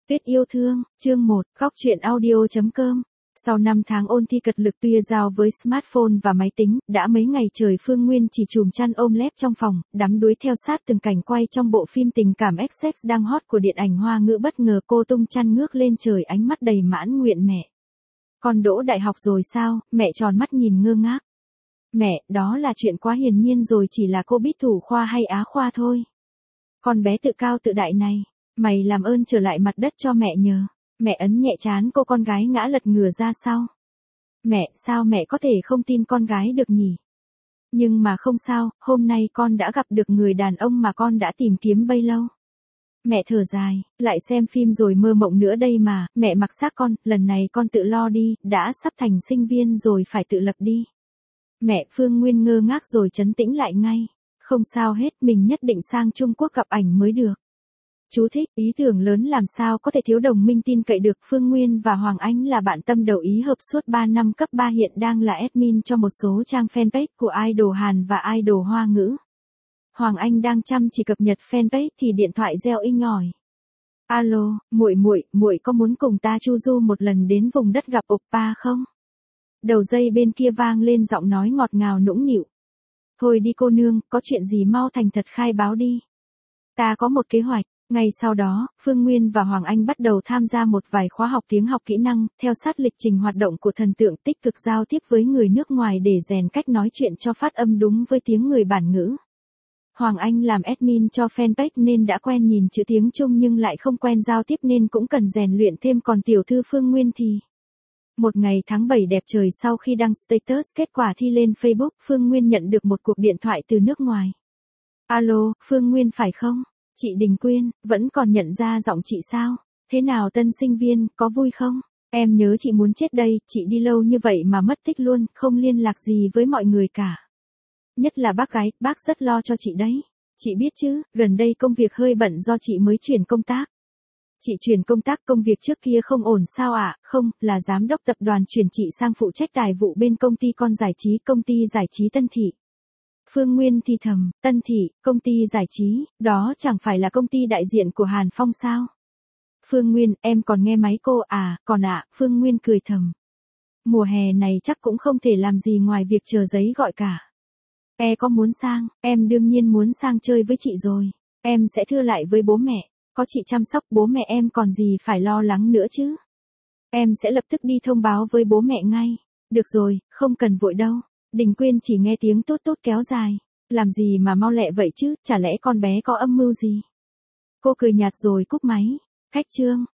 Tuyết yêu thương, chương 1, góc truyện audio.com. Sau 5 tháng ôn thi cật lực tuya giao với smartphone và máy tính, đã mấy ngày trời Phương Nguyên chỉ chùm chăn ôm lép trong phòng, đắm đuối theo sát từng cảnh quay trong bộ phim tình cảm Essex đang hot của điện ảnh Hoa ngữ. Bất ngờ cô tung chăn ngước lên trời, ánh mắt đầy mãn nguyện. Mẹ, con đỗ đại học rồi sao? Mẹ tròn mắt nhìn ngơ ngác. Mẹ, đó là chuyện quá hiển nhiên rồi, chỉ là cô biết thủ khoa hay á khoa thôi. Con bé tự cao tự đại này, mày làm ơn trở lại mặt đất cho mẹ nhờ. Mẹ ấn nhẹ trán cô con gái ngã lật ngửa ra sau. Mẹ, sao mẹ có thể không tin con gái được nhỉ? Nhưng mà không sao, hôm nay con đã gặp được người đàn ông mà con đã tìm kiếm bấy lâu. Mẹ thở dài, lại xem phim rồi mơ mộng nữa đây mà. Mẹ mặc xác con, lần này con tự lo đi, đã sắp thành sinh viên rồi, phải tự lập đi. Mẹ, Phương Nguyên ngơ ngác rồi trấn tĩnh lại ngay. Không sao hết, mình nhất định sang Trung Quốc gặp ảnh mới được. Chú thích, ý tưởng lớn làm sao có thể thiếu đồng minh tin cậy được. Phương Nguyên và Hoàng Anh là bạn tâm đầu ý hợp suốt 3 năm, cấp 3 hiện đang là admin cho một số trang fanpage của idol Hàn và idol Hoa ngữ. Hoàng Anh đang chăm chỉ cập nhật fanpage thì điện thoại reo inh ỏi. Alo, muội có muốn cùng ta chu du một lần đến vùng đất gặp oppa không? Đầu dây bên kia vang lên giọng nói ngọt ngào nũng nịu. Thôi đi cô nương, có chuyện gì mau thành thật khai báo đi. Ta có một kế hoạch. Ngay sau đó, Phương Nguyên và Hoàng Anh bắt đầu tham gia một vài khóa học tiếng học kỹ năng, theo sát lịch trình hoạt động của thần tượng, tích cực giao tiếp với người nước ngoài để rèn cách nói chuyện cho phát âm đúng với tiếng người bản ngữ. Hoàng Anh làm admin cho fanpage nên đã quen nhìn chữ tiếng Trung nhưng lại không quen giao tiếp nên cũng cần rèn luyện thêm. Còn tiểu thư Phương Nguyên thì... Một ngày tháng 7 đẹp trời, sau khi đăng status kết quả thi lên Facebook, Phương Nguyên nhận được một cuộc điện thoại từ nước ngoài. Alo, Phương Nguyên phải không? Chị Đình Quyên, vẫn còn nhận ra giọng chị sao? Thế nào tân sinh viên, có vui không? Em nhớ chị muốn chết đây, chị đi lâu như vậy mà mất tích luôn, không liên lạc gì với mọi người cả. Nhất là bác gái, bác rất lo cho chị đấy. Chị biết chứ, gần đây công việc hơi bận do chị mới chuyển công tác. Chị chuyển công tác, công việc trước kia không ổn sao ạ? Không, là giám đốc tập đoàn chuyển chị sang phụ trách tài vụ bên công ty con giải trí, công ty giải trí Tân Thị. Phương Nguyên thì thầm, Tân Thị, công ty giải trí, đó chẳng phải là công ty đại diện của Hàn Phong sao? Phương Nguyên, em còn nghe máy cô à? Còn ạ, Phương Nguyên cười thầm. Mùa hè này chắc cũng không thể làm gì ngoài việc chờ giấy gọi cả. Có muốn sang? Em đương nhiên muốn sang chơi với chị rồi. Em sẽ thưa lại với bố mẹ, có chị chăm sóc bố mẹ em còn gì phải lo lắng nữa chứ. Em sẽ lập tức đi thông báo với bố mẹ ngay. Được rồi, không cần vội đâu. Đình Quyên chỉ nghe tiếng tốt tốt kéo dài. Làm gì mà mau lẹ vậy chứ, chả lẽ con bé có âm mưu gì? Cô cười nhạt rồi cúp máy. Khách trương,